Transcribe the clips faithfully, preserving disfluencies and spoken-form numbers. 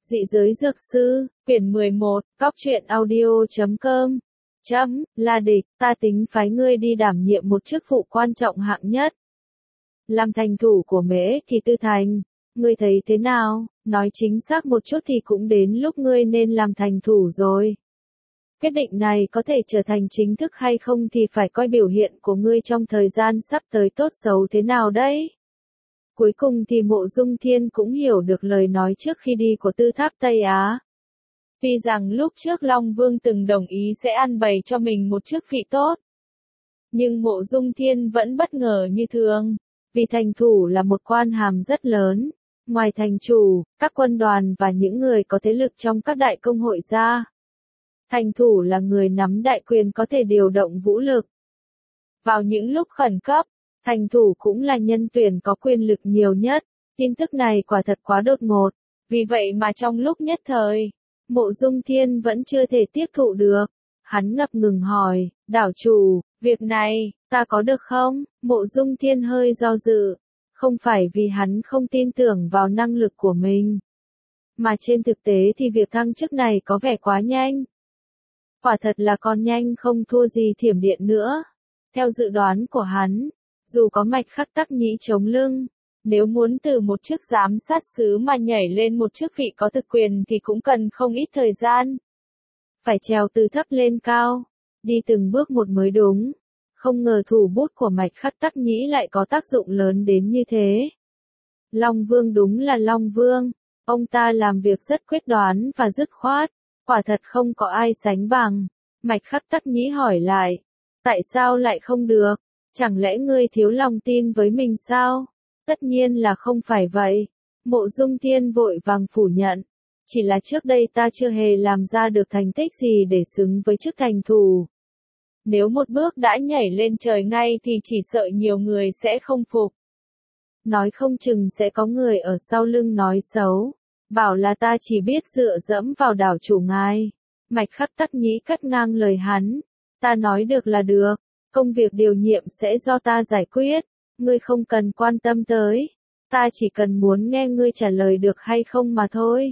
Dị giới dược sư, quyển mười một, cóc truyện audio chấm com. Chấm, La Địch, ta tính phái ngươi đi đảm nhiệm một chức vụ quan trọng hạng nhất. Làm thành thủ của Mễ Kỳ Tư Thành, ngươi thấy thế nào? Nói chính xác một chút thì cũng đến lúc ngươi nên làm thành thủ rồi. Quyết định này có thể trở thành chính thức hay không thì phải coi biểu hiện của ngươi trong thời gian sắp tới tốt xấu thế nào đấy. Cuối cùng thì Mộ Dung Thiên cũng hiểu được lời nói trước khi đi của Tư Tháp Tây Á. Tuy rằng lúc trước Long Vương từng đồng ý sẽ ăn bày cho mình một chức vị tốt, nhưng Mộ Dung Thiên vẫn bất ngờ như thường, vì thành thủ là một quan hàm rất lớn. Ngoài thành chủ, các quân đoàn và những người có thế lực trong các đại công hội ra, thành thủ là người nắm đại quyền có thể điều động vũ lực. Vào những lúc khẩn cấp, thành thủ cũng là nhân tuyển có quyền lực nhiều nhất. Tin tức này quả thật quá đột ngột, vì vậy mà trong lúc nhất thời, Mộ Dung Thiên vẫn chưa thể tiếp thụ được. Hắn ngập ngừng hỏi, đảo chủ, việc này, ta có được không? Mộ Dung Thiên hơi do dự, không phải vì hắn không tin tưởng vào năng lực của mình, mà trên thực tế thì việc thăng chức này có vẻ quá nhanh. Quả thật là còn nhanh không thua gì thiểm điện nữa. Theo dự đoán của hắn, dù có Mạch Khắc Tắc Nhĩ chống lưng, nếu muốn từ một chức giám sát sứ mà nhảy lên một chức vị có thực quyền thì cũng cần không ít thời gian. Phải trèo từ thấp lên cao, đi từng bước một mới đúng. Không ngờ thủ bút của Mạch Khắc Tắc Nhĩ lại có tác dụng lớn đến như thế. Long Vương đúng là Long Vương, ông ta làm việc rất quyết đoán và dứt khoát, quả thật không có ai sánh bằng. Mạch Khắc Tắc Nhĩ hỏi lại, tại sao lại không được? Chẳng lẽ ngươi thiếu lòng tin với mình sao? Tất nhiên là không phải vậy. Mộ Dung Thiên vội vàng phủ nhận. Chỉ là trước đây ta chưa hề làm ra được thành tích gì để xứng với chức thành thủ. Nếu một bước đã nhảy lên trời ngay thì chỉ sợ nhiều người sẽ không phục. Nói không chừng sẽ có người ở sau lưng nói xấu, bảo là ta chỉ biết dựa dẫm vào đảo chủ ngài. Mạch Khắc Tắc Nhĩ cắt ngang lời hắn. Ta nói được là được. Công việc điều nhiệm sẽ do ta giải quyết, ngươi không cần quan tâm tới, ta chỉ cần muốn nghe ngươi trả lời được hay không mà thôi.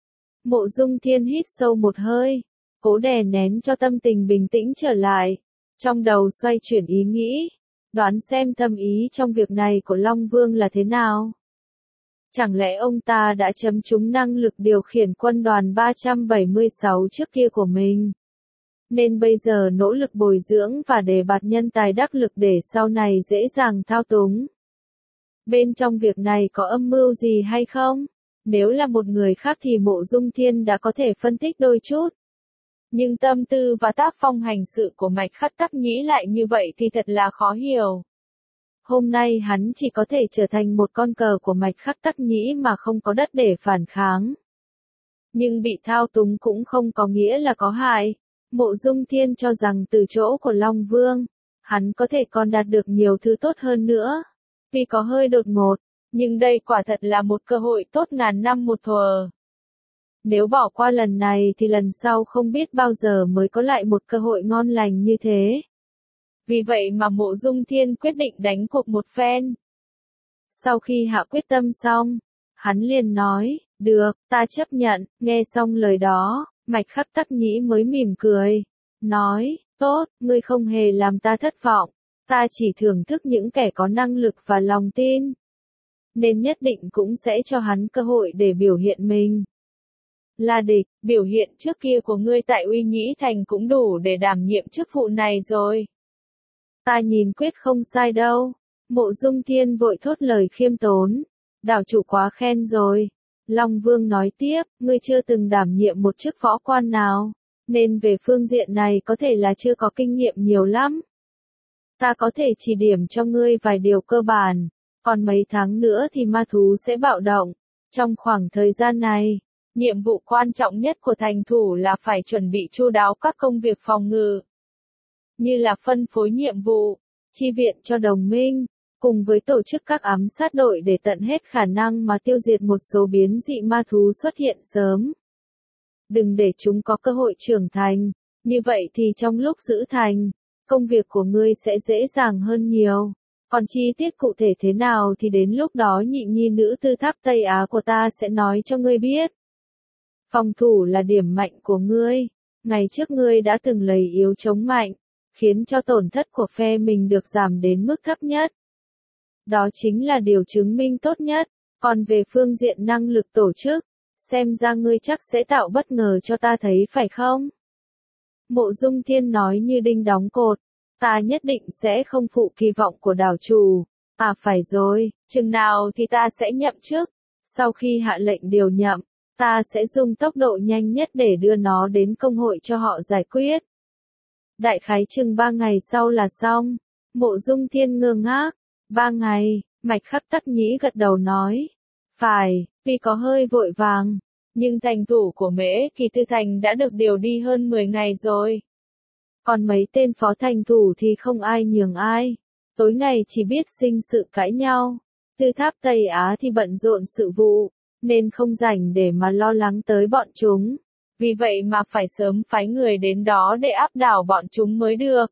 Mộ Dung Thiên hít sâu một hơi, cố đè nén cho tâm tình bình tĩnh trở lại, trong đầu xoay chuyển ý nghĩ, đoán xem thâm ý trong việc này của Long Vương là thế nào. Chẳng lẽ ông ta đã chấm trúng năng lực điều khiển quân đoàn ba trăm bảy mươi sáu trước kia của mình? Nên bây giờ nỗ lực bồi dưỡng và đề bạt nhân tài đắc lực để sau này dễ dàng thao túng. Bên trong việc này có âm mưu gì hay không? Nếu là một người khác thì Mộ Dung Thiên đã có thể phân tích đôi chút. Nhưng tâm tư và tác phong hành sự của Mạch Khắc Tắc Nhĩ lại như vậy thì thật là khó hiểu. Hôm nay hắn chỉ có thể trở thành một con cờ của Mạch Khắc Tắc Nhĩ mà không có đất để phản kháng. Nhưng bị thao túng cũng không có nghĩa là có hại. Mộ Dung Thiên cho rằng từ chỗ của Long Vương, hắn có thể còn đạt được nhiều thứ tốt hơn nữa. Tuy có hơi đột ngột, nhưng đây quả thật là một cơ hội tốt ngàn năm một thuở. Nếu bỏ qua lần này thì lần sau không biết bao giờ mới có lại một cơ hội ngon lành như thế. Vì vậy mà Mộ Dung Thiên quyết định đánh cuộc một phen. Sau khi hạ quyết tâm xong, hắn liền nói, được, ta chấp nhận. Nghe xong lời đó, Mạch Khắc Tắc Nhĩ mới mỉm cười, nói, tốt, ngươi không hề làm ta thất vọng, ta chỉ thưởng thức những kẻ có năng lực và lòng tin, nên nhất định cũng sẽ cho hắn cơ hội để biểu hiện mình. La Địch, biểu hiện trước kia của ngươi tại Uy Nhĩ Thành cũng đủ để đảm nhiệm chức vụ này rồi. Ta nhìn quyết không sai đâu. Mộ Dung Thiên vội thốt lời khiêm tốn, đảo chủ quá khen rồi. Long Vương nói tiếp, ngươi chưa từng đảm nhiệm một chức võ quan nào, nên về phương diện này có thể là chưa có kinh nghiệm nhiều lắm. Ta có thể chỉ điểm cho ngươi vài điều cơ bản, còn mấy tháng nữa thì ma thú sẽ bạo động. Trong khoảng thời gian này, nhiệm vụ quan trọng nhất của thành thủ là phải chuẩn bị chu đáo các công việc phòng ngự, như là phân phối nhiệm vụ, chi viện cho đồng minh, cùng với tổ chức các ám sát đội để tận hết khả năng mà tiêu diệt một số biến dị ma thú xuất hiện sớm. Đừng để chúng có cơ hội trưởng thành, như vậy thì trong lúc giữ thành, công việc của ngươi sẽ dễ dàng hơn nhiều. Còn chi tiết cụ thể thế nào thì đến lúc đó nhị nhi nữ Tư Tháp Tây Á của ta sẽ nói cho ngươi biết. Phòng thủ là điểm mạnh của ngươi. Ngày trước ngươi đã từng lấy yếu chống mạnh, khiến cho tổn thất của phe mình được giảm đến mức thấp nhất. Đó chính là điều chứng minh tốt nhất. Còn về phương diện năng lực tổ chức, xem ra ngươi chắc sẽ tạo bất ngờ cho ta thấy phải không? Mộ Dung Thiên nói như đinh đóng cột, ta nhất định sẽ không phụ kỳ vọng của đảo chủ. À phải rồi, chừng nào thì ta sẽ nhậm chức. Sau khi hạ lệnh điều nhậm, ta sẽ dùng tốc độ nhanh nhất để đưa nó đến công hội cho họ giải quyết. Đại khái chừng ba ngày sau là xong. Mộ Dung Thiên ngơ ngác. Ba ngày, Mạch Khắc Tắc Nhĩ gật đầu nói. Phải, vì có hơi vội vàng, nhưng thành thủ của Mễ Kỳ Tư Thành đã được điều đi hơn mười ngày rồi. Còn mấy tên phó thành thủ thì không ai nhường ai. Tối ngày chỉ biết sinh sự cãi nhau. Tư Tháp Tây Á thì bận rộn sự vụ, nên không rảnh để mà lo lắng tới bọn chúng. Vì vậy mà phải sớm phái người đến đó để áp đảo bọn chúng mới được.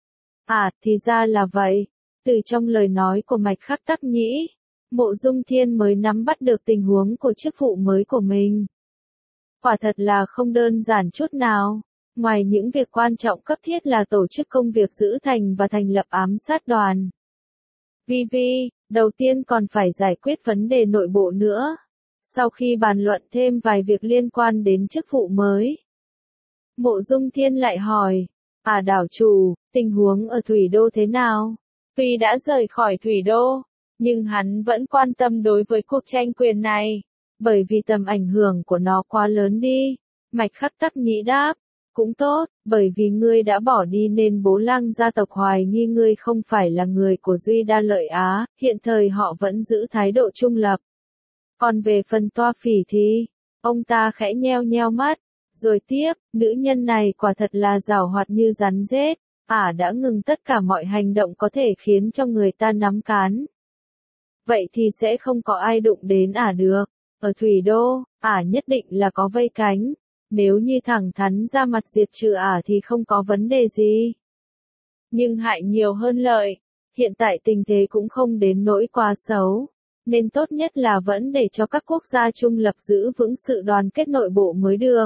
À, thì ra là vậy. Từ trong lời nói của Mạch Khắc Tắc Nhĩ, Mộ Dung Thiên mới nắm bắt được tình huống của chức vụ mới của mình. Quả thật là không đơn giản chút nào. Ngoài những việc quan trọng cấp thiết là tổ chức công việc giữ thành và thành lập ám sát đoàn. Vi Vi, đầu tiên còn phải giải quyết vấn đề nội bộ nữa. Sau khi bàn luận thêm vài việc liên quan đến chức vụ mới, Mộ Dung Thiên lại hỏi, à đảo chủ, tình huống ở Thủy Đô thế nào? Tuy đã rời khỏi Thủy Đô, nhưng hắn vẫn quan tâm đối với cuộc tranh quyền này, bởi vì tầm ảnh hưởng của nó quá lớn đi. Mạch Khắc Tắc Nhĩ đáp, cũng tốt, bởi vì ngươi đã bỏ đi nên Bố Lăng gia tộc hoài nghi ngươi không phải là người của Duy Đa Lợi Á, hiện thời họ vẫn giữ thái độ trung lập. Còn về phần Toa Phỉ thì, ông ta khẽ nheo nheo mắt, rồi tiếp, nữ nhân này quả thật là giảo hoạt như rắn rết, ả đã ngừng tất cả mọi hành động có thể khiến cho người ta nắm cán. Vậy thì sẽ không có ai đụng đến ả được, ở Thủy Đô, ả nhất định là có vây cánh, nếu như thẳng thắn ra mặt diệt trừ ả thì không có vấn đề gì. Nhưng hại nhiều hơn lợi, hiện tại tình thế cũng không đến nỗi quá xấu. Nên tốt nhất là vẫn để cho các quốc gia trung lập giữ vững sự đoàn kết nội bộ mới được.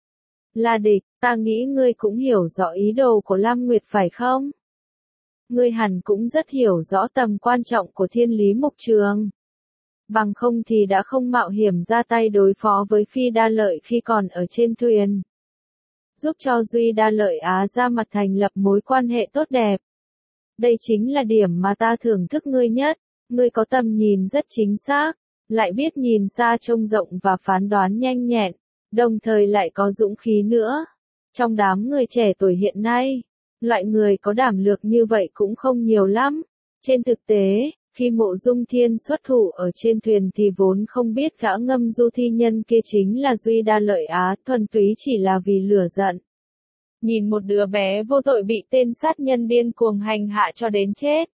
La Địch, ta nghĩ ngươi cũng hiểu rõ ý đồ của Lam Nguyệt phải không? Ngươi hẳn cũng rất hiểu rõ tầm quan trọng của Thiên Lý Mục Trường. Bằng không thì đã không mạo hiểm ra tay đối phó với Phi Đa Lợi khi còn ở trên thuyền. Giúp cho Duy Đa Lợi Á ra mặt thành lập mối quan hệ tốt đẹp. Đây chính là điểm mà ta thưởng thức ngươi nhất. Ngươi có tầm nhìn rất chính xác, lại biết nhìn xa trông rộng và phán đoán nhanh nhẹn, đồng thời lại có dũng khí nữa. Trong đám người trẻ tuổi hiện nay, loại người có đảm lược như vậy cũng không nhiều lắm. Trên thực tế, khi Mộ Dung Thiên xuất thủ ở trên thuyền thì vốn không biết gã ngâm du thi nhân kia chính là Duy Đa Lợi Á, thuần túy chỉ là vì lửa giận. Nhìn một đứa bé vô tội bị tên sát nhân điên cuồng hành hạ cho đến chết.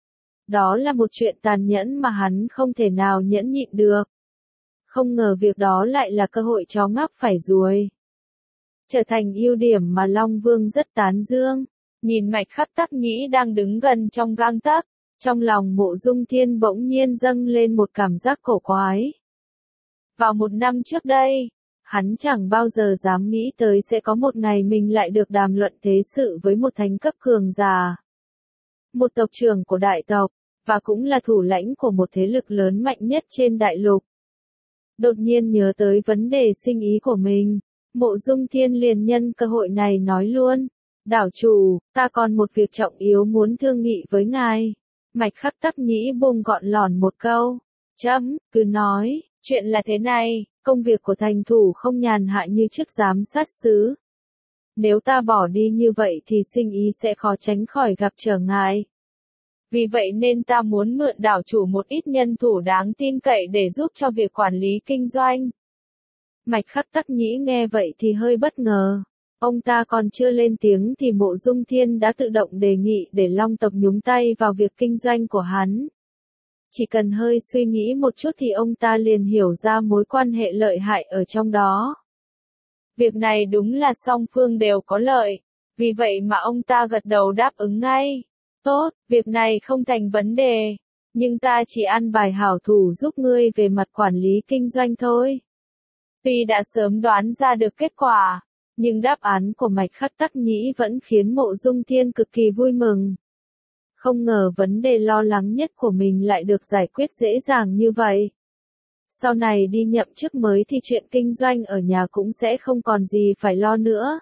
Đó là một chuyện tàn nhẫn mà hắn không thể nào nhẫn nhịn được. Không ngờ việc đó lại là cơ hội chó ngáp phải ruồi. Trở thành ưu điểm mà Long Vương rất tán dương. Nhìn Mạch Khắc Tắc Nhĩ đang đứng gần trong gang tấc, trong lòng Mộ Dung Thiên bỗng nhiên dâng lên một cảm giác cổ quái. Vào một năm trước đây, hắn chẳng bao giờ dám nghĩ tới sẽ có một ngày mình lại được đàm luận thế sự với một thánh cấp cường giả. Một tộc trưởng của đại tộc, và cũng là thủ lãnh của một thế lực lớn mạnh nhất trên đại lục. Đột nhiên nhớ tới vấn đề sinh ý của mình, Mộ Dung Thiên liền nhân cơ hội này nói luôn, đảo chủ, ta còn một việc trọng yếu muốn thương nghị với ngài. Mạch Khắc Tắc Nhĩ bùng gọn lỏn một câu, chấm, cứ nói, chuyện là thế này, công việc của thành thủ không nhàn hạ như chức giám sát sứ. Nếu ta bỏ đi như vậy thì sinh ý sẽ khó tránh khỏi gặp trở ngại. Vì vậy nên ta muốn mượn đảo chủ một ít nhân thủ đáng tin cậy để giúp cho việc quản lý kinh doanh. Mạch Khắc Tắc Nhĩ nghe vậy thì hơi bất ngờ. Ông ta còn chưa lên tiếng thì Mộ Dung Thiên đã tự động đề nghị để Long tộc nhúng tay vào việc kinh doanh của hắn. Chỉ cần hơi suy nghĩ một chút thì ông ta liền hiểu ra mối quan hệ lợi hại ở trong đó. Việc này đúng là song phương đều có lợi, vì vậy mà ông ta gật đầu đáp ứng ngay. Tốt, việc này không thành vấn đề, nhưng ta chỉ ăn bài hảo thủ giúp ngươi về mặt quản lý kinh doanh thôi. Tuy đã sớm đoán ra được kết quả, nhưng đáp án của Mạch Khắc Tắc Nhĩ vẫn khiến Mộ Dung Thiên cực kỳ vui mừng. Không ngờ vấn đề lo lắng nhất của mình lại được giải quyết dễ dàng như vậy. Sau này đi nhậm chức mới thì chuyện kinh doanh ở nhà cũng sẽ không còn gì phải lo nữa.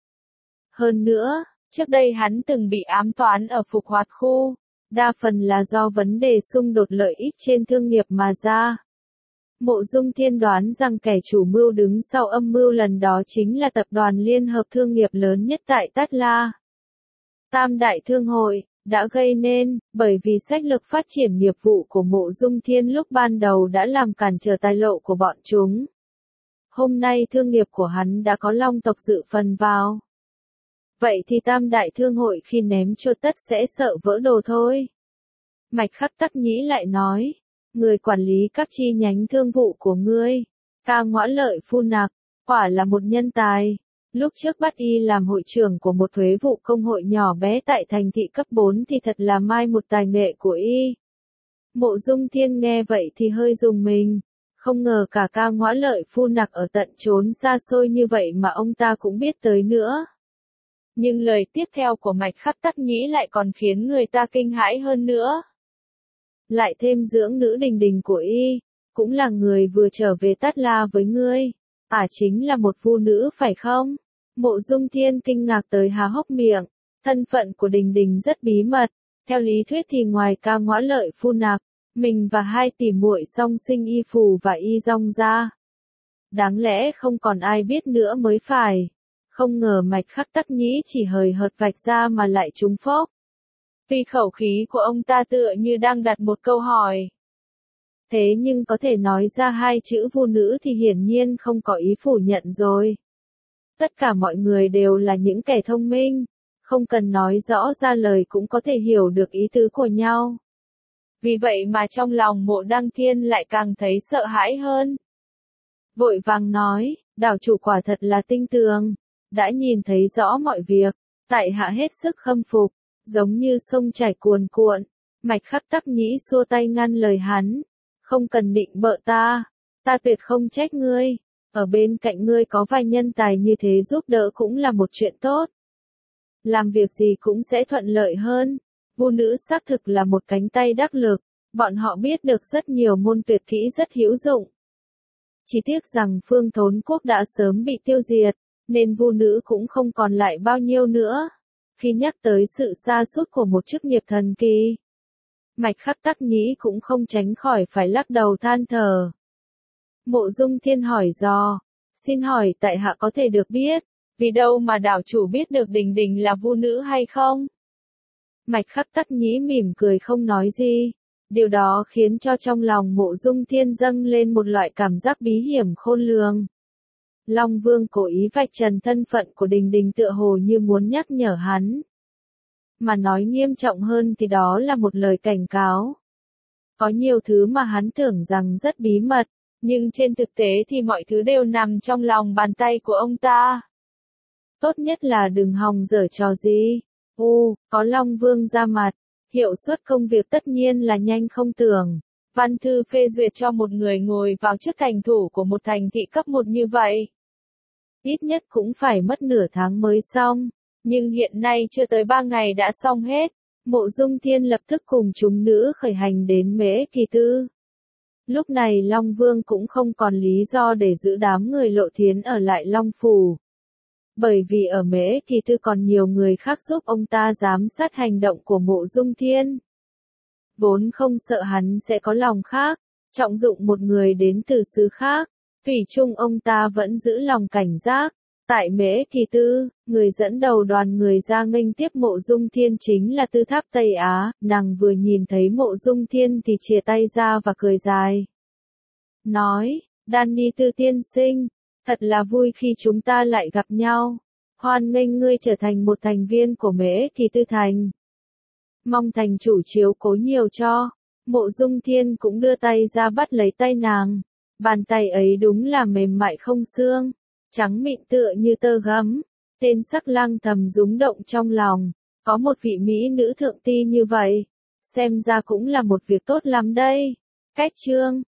Hơn nữa, trước đây hắn từng bị ám toán ở Phục Hoạt khu, đa phần là do vấn đề xung đột lợi ích trên thương nghiệp mà ra. Mộ Dung Thiên đoán rằng kẻ chủ mưu đứng sau âm mưu lần đó chính là tập đoàn liên hợp thương nghiệp lớn nhất tại Tát La. Tam Đại Thương hội, đã gây nên, bởi vì sách lược phát triển nghiệp vụ của Mộ Dung Thiên lúc ban đầu đã làm cản trở tài lộ của bọn chúng. Hôm nay thương nghiệp của hắn đã có Long tộc dự phần vào. Vậy thì Tam Đại Thương hội khi ném chốt tất sẽ sợ vỡ đồ thôi. Mạch Khắc Tắc Nhĩ lại nói, người quản lý các chi nhánh thương vụ của ngươi, Ca Ngõa Lợi Phu Nặc, quả là một nhân tài. Lúc trước bắt y làm hội trưởng của một thuế vụ công hội nhỏ bé tại thành thị cấp bốn thì thật là mai một tài nghệ của y. Mộ Dung Thiên nghe vậy thì hơi rùng mình, không ngờ cả Ca Ngõa Lợi Phu Nặc ở tận chốn xa xôi như vậy mà ông ta cũng biết tới nữa. Nhưng lời tiếp theo của Mạch Khắc Tắc Nhĩ lại còn khiến người ta kinh hãi hơn nữa. Lại thêm dưỡng nữ Đình Đình của y, cũng là người vừa trở về Tát La với ngươi. À chính là một vu nữ phải không? Mộ Dung Thiên kinh ngạc tới há hốc miệng, thân phận của Đình Đình rất bí mật, theo lý thuyết thì ngoài Ca Ngõa Lợi Phu Nặc, mình và hai tỷ muội song sinh Y Phù và Y Dong ra. Đáng lẽ không còn ai biết nữa mới phải. Không ngờ Mạch Khắc Tắc Nhĩ chỉ hời hợt vạch ra mà lại trúng phốc. Vì khẩu khí của ông ta tựa như đang đặt một câu hỏi. Thế nhưng có thể nói ra hai chữ vu nữ thì hiển nhiên không có ý phủ nhận rồi. Tất cả mọi người đều là những kẻ thông minh, không cần nói rõ ra lời cũng có thể hiểu được ý tứ của nhau. Vì vậy mà trong lòng Mộ Đăng Thiên lại càng thấy sợ hãi hơn. Vội vàng nói, đảo chủ quả thật là tinh tường, đã nhìn thấy rõ mọi việc, tại hạ hết sức khâm phục, giống như sông chảy cuồn cuộn. Mạch Khắc Tắc Nhĩ xua tay ngăn lời hắn, không cần định bợ ta, ta tuyệt không trách ngươi, ở bên cạnh ngươi có vài nhân tài như thế giúp đỡ cũng là một chuyện tốt. Làm việc gì cũng sẽ thuận lợi hơn, vu nữ xác thực là một cánh tay đắc lực, bọn họ biết được rất nhiều môn tuyệt kỹ rất hữu dụng. Chỉ tiếc rằng Phương Thốn Quốc đã sớm bị tiêu diệt, nên vu nữ cũng không còn lại bao nhiêu nữa. Khi nhắc tới sự sa sút của một chức nghiệp thần kỳ, Mạch Khắc Tắc Nhĩ cũng không tránh khỏi phải lắc đầu than thở. Mộ Dung Thiên hỏi dò, xin hỏi tại hạ có thể được biết, vì đâu mà đảo chủ biết được Đình Đình là vu nữ hay không? Mạch Khắc Tắc Nhĩ mỉm cười không nói gì, điều đó khiến cho trong lòng Mộ Dung Thiên dâng lên một loại cảm giác bí hiểm khôn lường. Long Vương cố ý vạch trần thân phận của Đình Đình tựa hồ như muốn nhắc nhở hắn. Mà nói nghiêm trọng hơn thì đó là một lời cảnh cáo. Có nhiều thứ mà hắn tưởng rằng rất bí mật, nhưng trên thực tế thì mọi thứ đều nằm trong lòng bàn tay của ông ta. Tốt nhất là đừng hòng giở trò gì. U, có Long Vương ra mặt, hiệu suất công việc tất nhiên là nhanh không tưởng. Văn thư phê duyệt cho một người ngồi vào chức thành thủ của một thành thị cấp một như vậy. Ít nhất cũng phải mất nửa tháng mới xong, nhưng hiện nay chưa tới ba ngày đã xong hết. Mộ Dung Thiên lập tức cùng chúng nữ khởi hành đến Mễ Kỳ Tư. Lúc này Long Vương cũng không còn lý do để giữ đám người Lộ Thiến ở lại Long Phủ. Bởi vì ở Mễ Kỳ Tư còn nhiều người khác giúp ông ta giám sát hành động của Mộ Dung Thiên. Vốn không sợ hắn sẽ có lòng khác, trọng dụng một người đến từ xứ khác, thủy chung ông ta vẫn giữ lòng cảnh giác. Tại Mễ Kỳ Tư, người dẫn đầu đoàn người ra nghênh tiếp Mộ Dung Thiên chính là Tư Tháp Tây Á, nàng vừa nhìn thấy Mộ Dung Thiên thì chìa tay ra và cười dài. Nói, Danny Tư tiên sinh, thật là vui khi chúng ta lại gặp nhau, hoan nghênh ngươi trở thành một thành viên của Mễ Kỳ Tư Thành. Mong thành chủ chiếu cố nhiều cho. Mộ Dung Thiên cũng đưa tay ra bắt lấy tay nàng, bàn tay ấy đúng là mềm mại không xương, trắng mịn tựa như tơ gấm. Tên Sắc Lang thầm rúng động trong lòng, có một vị mỹ nữ thượng ti như vậy, xem ra cũng là một việc tốt lắm đây. Cách chương